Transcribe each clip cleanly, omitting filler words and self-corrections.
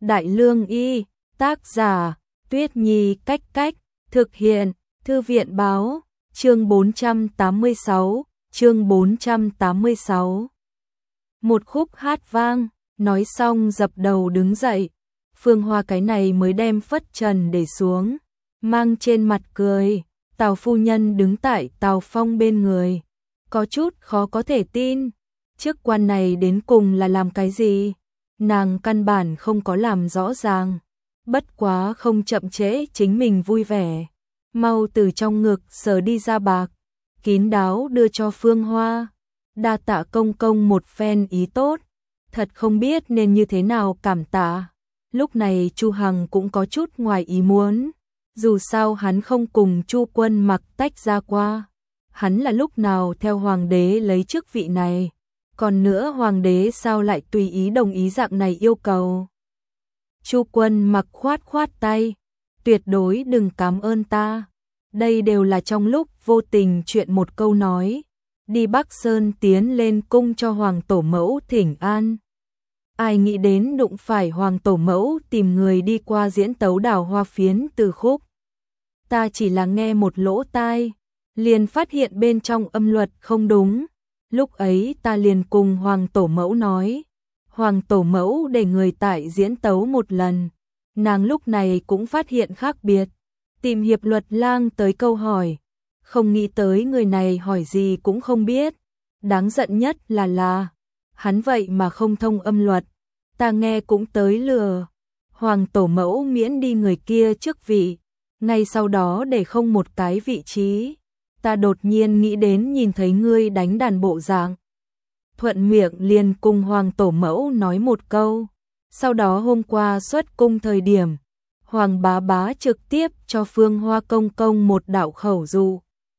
Đại Lương Y, tác giả, Tuyết Nhi Cách Cách, thực hiện, Thư viện Báo, chương 486. Một khúc hát vang, nói xong dập đầu đứng dậy. Phương Hoa cái này mới đem phất trần để xuống, mang trên mặt cười. Tào phu nhân đứng tại Tào Phong bên người, có chút khó có thể tin. Chức quan này đến cùng là làm cái gì? Nàng căn bản không có làm rõ ràng. Bất quá không chậm trễ chính mình vui vẻ, mau từ trong ngực sờ đi ra bạc, kín đáo đưa cho Phương Hoa. Đa tạ công công một phen ý tốt, thật không biết nên như thế nào cảm tạ. Lúc này Chu Hằng cũng có chút ngoài ý muốn, dù sao hắn không cùng Chu Quân Mặc tách ra qua. Hắn là lúc nào theo hoàng đế lấy chức vị này, còn nữa hoàng đế sao lại tùy ý đồng ý dạng này yêu cầu. Chu Quân Mặc khoát khoát tay, tuyệt đối đừng cảm ơn ta, đây đều là trong lúc vô tình chuyện một câu nói. Đi Bắc Sơn tiến lên cung cho hoàng tổ mẫu thỉnh an. Ai nghĩ đến đụng phải hoàng tổ mẫu tìm người đi qua diễn tấu Đào Hoa Phiến từ khúc. Ta chỉ là nghe một lỗ tai, liền phát hiện bên trong âm luật không đúng. Lúc ấy ta liền cùng hoàng tổ mẫu nói, hoàng tổ mẫu để người tại diễn tấu một lần. Nàng lúc này cũng phát hiện khác biệt, tìm Hiệp Luật Lang tới câu hỏi, không nghĩ tới người này hỏi gì cũng không biết. Đáng giận nhất là hắn vậy mà không thông âm luật, ta nghe cũng tới lừa. Hoàng tổ mẫu miễn đi người kia chức vị, ngay sau đó để không một cái vị trí. Ta đột nhiên nghĩ đến nhìn thấy ngươi đánh đàn bộ dạng, thuận miệng liền cùng hoàng tổ mẫu nói một câu. Sau đó hôm qua xuất cung thời điểm, hoàng bá bá trực tiếp cho Phương Hoa công công một đạo khẩu dụ.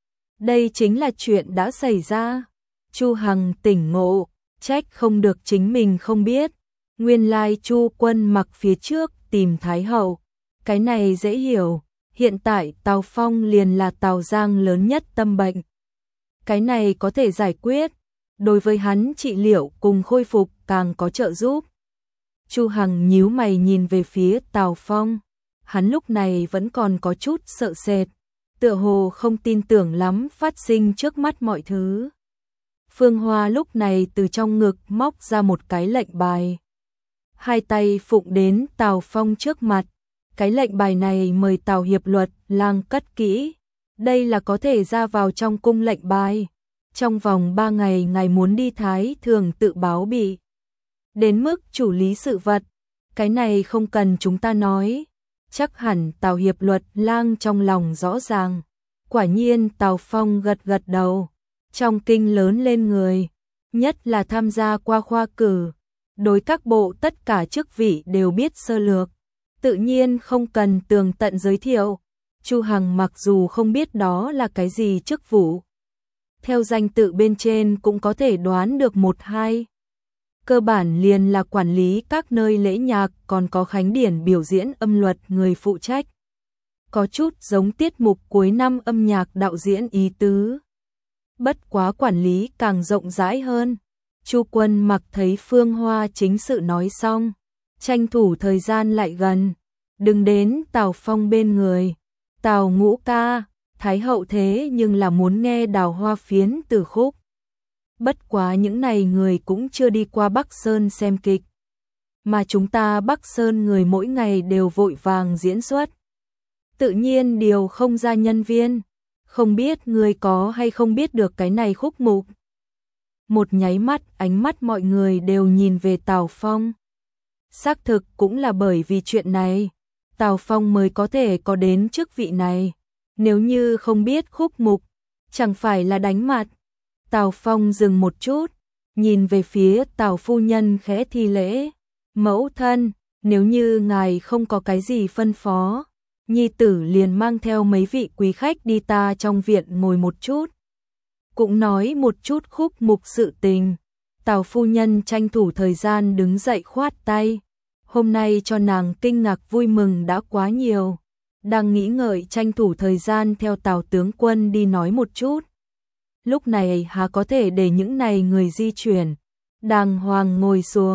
Đây chính là chuyện đã xảy ra. Chu Hằng tỉnh ngộ, trách không được chính mình không biết. Nguyên lai Chu Quân Mặc phía trước tìm Thái hậu, cái này dễ hiểu. Hiện tại Tào Phong liền là Tào Giang lớn nhất tâm bệnh, cái này có thể giải quyết, đối với hắn trị liệu cùng khôi phục càng có trợ giúp. Chu Hằng nhíu mày nhìn về phía Tào Phong, hắn lúc này vẫn còn có chút sợ sệt, tựa hồ không tin tưởng lắm phát sinh trước mắt mọi thứ. Phương Hoa lúc này từ trong ngực móc ra một cái lệnh bài, hai tay phụng đến Tào Phong trước mặt. Cái lệnh bài này mời Tào Hiệp Luật Lang cất kỹ, đây là có thể ra vào trong cung lệnh bài. Trong vòng 3 ngày ngài muốn đi Thái thường tự báo bị. Đến mức chủ lý sự vật, cái này không cần chúng ta nói, chắc hẳn Tào Hiệp Luật Lang trong lòng rõ ràng. Quả nhiên Tào Phong gật gật đầu, trong kinh lớn lên người, nhất là tham gia qua khoa cử, đối các bộ tất cả chức vị đều biết sơ lược, tự nhiên không cần tường tận giới thiệu. Chu Hằng mặc dù không biết đó là cái gì chức vụ, theo danh tự bên trên cũng có thể đoán được một hai. Cơ bản liền là quản lý các nơi lễ nhạc, còn có khánh điển biểu diễn âm luật người phụ trách. Có chút giống tiết mục cuối năm âm nhạc đạo diễn ý tứ. Bất quá quản lý càng rộng rãi hơn. Chu Quân Mặc thấy Phương Hoa chính sự nói xong, tranh thủ thời gian lại gần, đừng đến Tào Phong bên người. Tào ngũ ca, Thái hậu thế nhưng là muốn nghe Đào Hoa Phiến từ khúc. Bất quá những này người cũng chưa đi qua Bắc Sơn xem kịch, mà chúng ta Bắc Sơn người mỗi ngày đều vội vàng diễn xuất, tự nhiên điều không ra nhân viên. Không biết người có hay không biết được cái này khúc mục. Một nháy mắt ánh mắt mọi người đều nhìn về Tào Phong. Xác thực cũng là bởi vì chuyện này, Tào Phong mới có thể có đến chức vị này. Nếu như không biết khúc mục, chẳng phải là đánh mặt. Tào Phong dừng một chút, nhìn về phía Tào phu nhân khẽ thi lễ. Mẫu thân, nếu như ngài không có cái gì phân phó, nhi tử liền mang theo mấy vị quý khách đi ta trong viện ngồi một chút, cũng nói một chút khúc mục sự tình. Tào phu nhân tranh thủ thời gian đứng dậy khoát tay. Hôm nay cho nàng kinh ngạc vui mừng đã quá nhiều, đang nghĩ ngợi tranh thủ thời gian theo Tào tướng quân đi nói một chút. Lúc này há có thể để những này người di chuyển, đàng hoàng ngồi xuống,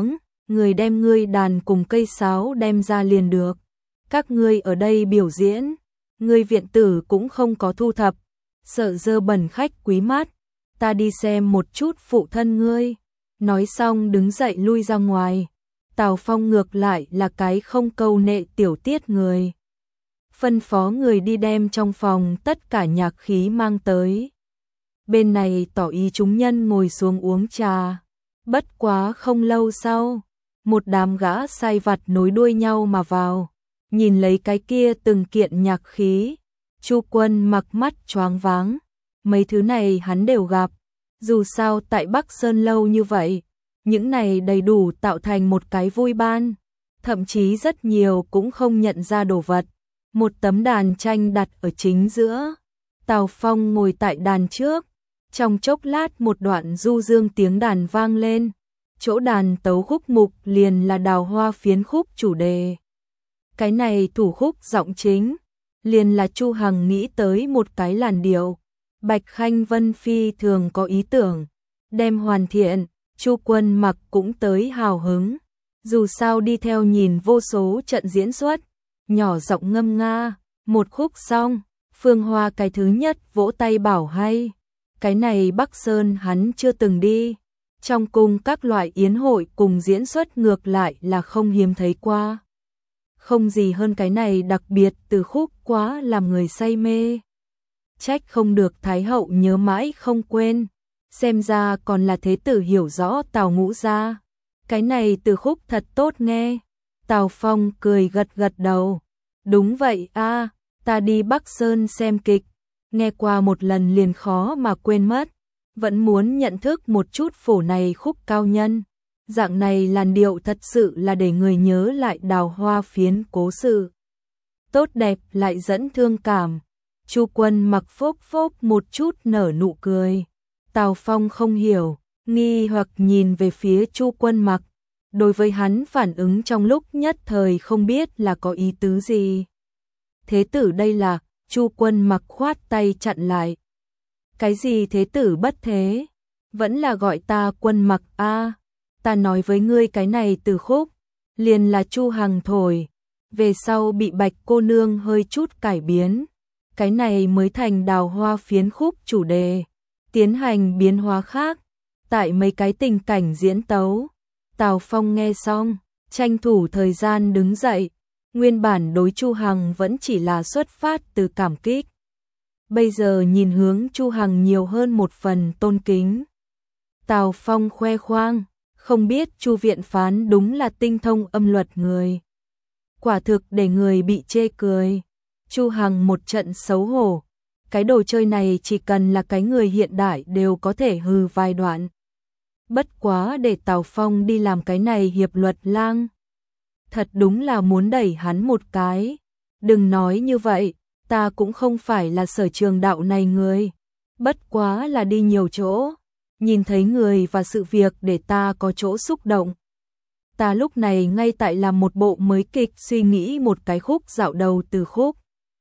người đem ngươi đàn cùng cây sáo đem ra liền được. Các ngươi ở đây biểu diễn, ngươi viện tử cũng không có thu thập, sợ dơ bẩn khách quý mắt, ta đi xem một chút phụ thân ngươi. Nói xong đứng dậy lui ra ngoài. Tào Phong ngược lại là cái không câu nệ tiểu tiết người. Phân phó người đi đem trong phòng tất cả nhạc khí mang tới. Bên này tỏ ý chúng nhân ngồi xuống uống trà. Bất quá không lâu sau, một đám gã sai vặt nối đuôi nhau mà vào. Nhìn lấy cái kia từng kiện nhạc khí, Chu Quân mặc mắt choáng váng. Mấy thứ này hắn đều gặp. Dù sao tại Bắc Sơn lâu như vậy, những này đầy đủ tạo thành một cái vui ban. Thậm chí rất nhiều cũng không nhận ra đồ vật. Một tấm đàn tranh đặt ở chính giữa. Tào Phong ngồi tại đàn trước. Trong chốc lát một đoạn du dương tiếng đàn vang lên. Chỗ đàn tấu khúc mục liền là Đào Hoa Phiến khúc chủ đề. Cái này thủ khúc giọng chính, liền là Chu Hằng nghĩ tới một cái làn điệu. Bạch Khanh Vân phi thường có ý tưởng, đem hoàn thiện, Chu Quân mặc cũng tới hào hứng. Dù sao đi theo nhìn vô số trận diễn xuất, nhỏ giọng ngâm nga, một khúc xong, Phương Hoa cái thứ nhất vỗ tay bảo hay. Cái này Bắc Sơn hắn chưa từng đi, trong cung các loại yến hội cùng diễn xuất ngược lại là không hiếm thấy qua. Không gì hơn cái này đặc biệt từ khúc quá làm người say mê. Trách không được Thái hậu nhớ mãi không quên, xem ra còn là thế tử hiểu rõ Tào Ngũ gia. Cái này từ khúc thật tốt nghe. Tào Phong cười gật gật đầu. Đúng vậy a, ta đi Bắc Sơn xem kịch, nghe qua một lần liền khó mà quên mất, vẫn muốn nhận thức một chút phổ này khúc cao nhân. Dạng này làn điệu thật sự là để người nhớ lại Đào Hoa Phiến cố sự. Tốt đẹp lại dẫn thương cảm. Chu Quân mặc phốc phốc một chút nở nụ cười. Tào Phong không hiểu, nghi hoặc nhìn về phía Chu Quân mặc. Đối với hắn phản ứng trong lúc nhất thời không biết là có ý tứ gì. Thế tử đây là, Chu Quân mặc khoát tay chặn lại. Cái gì thế tử bất thế? Vẫn là gọi ta Quân mặc a. Ta nói với ngươi cái này từ khúc, liền là Chu Hằng thổi, về sau bị Bạch cô nương hơi chút cải biến. Cái này mới thành Đào Hoa Phiến khúc chủ đề, tiến hành biến hóa khác, tại mấy cái tình cảnh diễn tấu. Tào Phong nghe xong, tranh thủ thời gian đứng dậy, nguyên bản đối Chu Hằng vẫn chỉ là xuất phát từ cảm kích. Bây giờ nhìn hướng Chu Hằng nhiều hơn một phần tôn kính. Tào Phong khoe khoang, không biết Chu viện phán đúng là tinh thông âm luật người. Quả thực để người bị chê cười. Chu Hằng một trận xấu hổ. Cái đồ chơi này chỉ cần là cái người hiện đại đều có thể hừ vài đoạn. Bất quá để Tào Phong đi làm cái này hiệp luật lang. Thật đúng là muốn đẩy hắn một cái. Đừng nói như vậy, ta cũng không phải là sở trường đạo này người. Bất quá là đi nhiều chỗ, nhìn thấy người và sự việc để ta có chỗ xúc động. Ta lúc này ngay tại làm một bộ mới kịch, suy nghĩ một cái khúc dạo đầu từ khúc.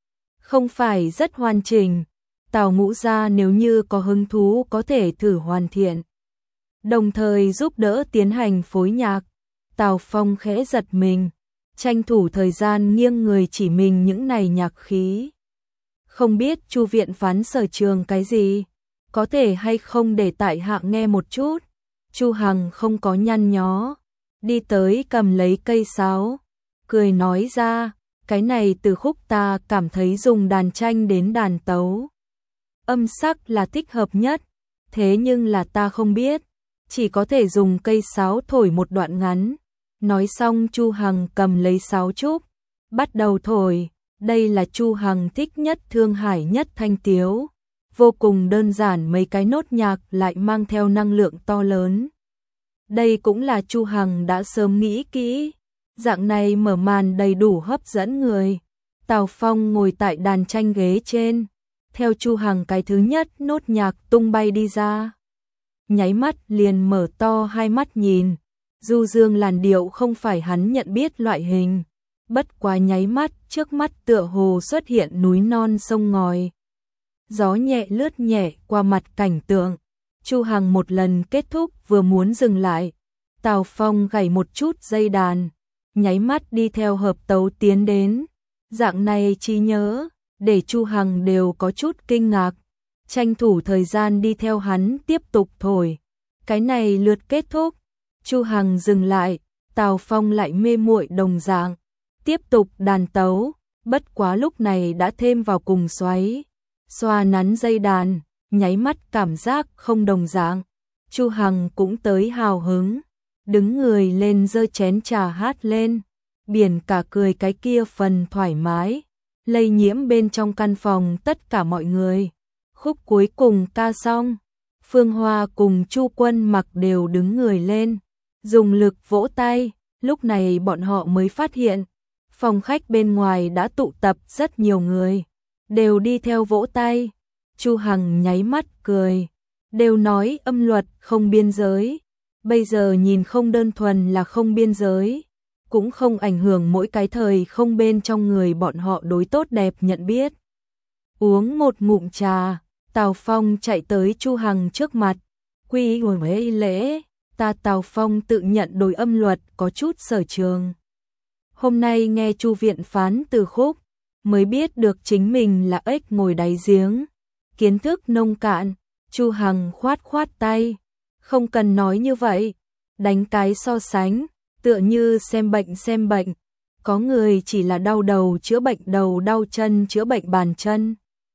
Không phải rất hoàn chỉnh, Tào Ngũ gia nếu như có hứng thú có thể thử hoàn thiện. Đồng thời giúp đỡ tiến hành phối nhạc. Tào Phong khẽ giật mình, tranh thủ thời gian nghiêng người chỉ mình những này nhạc khí. Không biết Chu viện phán sở trường cái gì, có thể hay không để tại hạ nghe một chút. Chu Hằng không có nhăn nhó, đi tới cầm lấy cây sáo, cười nói ra, cái này từ khúc ta cảm thấy dùng đàn tranh đến đàn tấu. Âm sắc là thích hợp nhất, thế nhưng là ta không biết, chỉ có thể dùng cây sáo thổi một đoạn ngắn. Nói xong Chu Hằng cầm lấy sáo trúc, bắt đầu thổi. Đây là Chu Hằng thích nhất, thương hải nhất thanh tiếu. Vô cùng đơn giản, mấy cái nốt nhạc lại mang theo năng lượng to lớn. Đây cũng là Chu Hằng đã sớm nghĩ kỹ. Dạng này mở màn đầy đủ hấp dẫn người. Tào Phong ngồi tại đàn tranh ghế trên, theo Chu Hằng cái thứ nhất nốt nhạc tung bay đi ra. Nháy mắt liền mở to hai mắt nhìn. Du dương làn điệu không phải hắn nhận biết loại hình. Bất quá nháy mắt, trước mắt tựa hồ xuất hiện núi non sông ngòi. Gió nhẹ lướt nhẹ qua mặt cảnh tượng. Chu Hằng một lần kết thúc vừa muốn dừng lại. Tào Phong gảy một chút dây đàn, nháy mắt đi theo hợp tấu tiến đến. Dạng này trí nhớ, để Chu Hằng đều có chút kinh ngạc, tranh thủ thời gian đi theo hắn tiếp tục thổi. Cái này lượt kết thúc, Chu Hằng dừng lại, Tào Phong lại mê muội đồng dạng, tiếp tục đàn tấu, bất quá lúc này đã thêm vào cùng xoáy, xoa nắn dây đàn, nháy mắt cảm giác không đồng dạng. Chu Hằng cũng tới hào hứng, đứng người lên giơ chén trà hát lên, biển cả cười cái kia phần thoải mái, lây nhiễm bên trong căn phòng tất cả mọi người. Khúc cuối cùng ca xong, Phương Hoa cùng Chu Quân Mặc đều đứng người lên, dùng lực vỗ tay, lúc này bọn họ mới phát hiện, phòng khách bên ngoài đã tụ tập rất nhiều người, đều đi theo vỗ tay. Chu Hằng nháy mắt cười, đều nói âm luật không biên giới, bây giờ nhìn không đơn thuần là không biên giới, cũng không ảnh hưởng mỗi cái thời không bên trong người bọn họ đối tốt đẹp nhận biết. Uống một ngụm trà, Tào Phong chạy tới Chu Hằng trước mặt, quy với lễ, ta Tào Phong tự nhận đối âm luật có chút sở trường. Hôm nay nghe Chu viện phán từ khúc, mới biết được chính mình là ếch ngồi đáy giếng, kiến thức nông cạn. Chu Hằng khoát khoát tay, không cần nói như vậy, đánh cái so sánh, tựa như xem bệnh, có người chỉ là đau đầu chữa bệnh đầu, đau chân chữa bệnh bàn chân,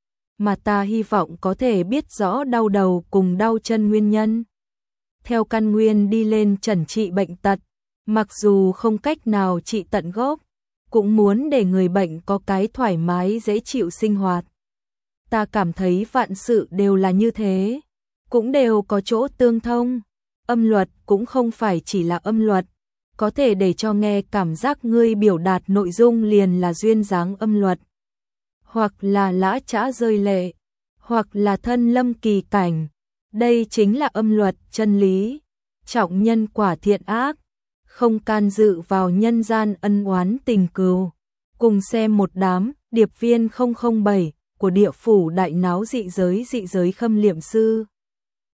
mà ta hy vọng có thể biết rõ đau đầu cùng đau chân nguyên nhân, theo căn nguyên đi lên chẩn trị bệnh tật, mặc dù không cách nào trị tận gốc, cũng muốn để người bệnh có cái thoải mái dễ chịu sinh hoạt. Ta cảm thấy vạn sự đều là như thế, cũng đều có chỗ tương thông, âm luật cũng không phải chỉ là âm luật, có thể để cho nghe cảm giác ngươi biểu đạt nội dung liền là duyên dáng âm luật, hoặc là lã chã rơi lệ, hoặc là thân lâm kỳ cảnh, đây chính là âm luật chân lý, trọng nhân quả thiện ác, không can dự vào nhân gian ân oán tình cừu. Cùng xem một đám điệp viên 007 của địa phủ đại náo dị giới khâm liệm sư.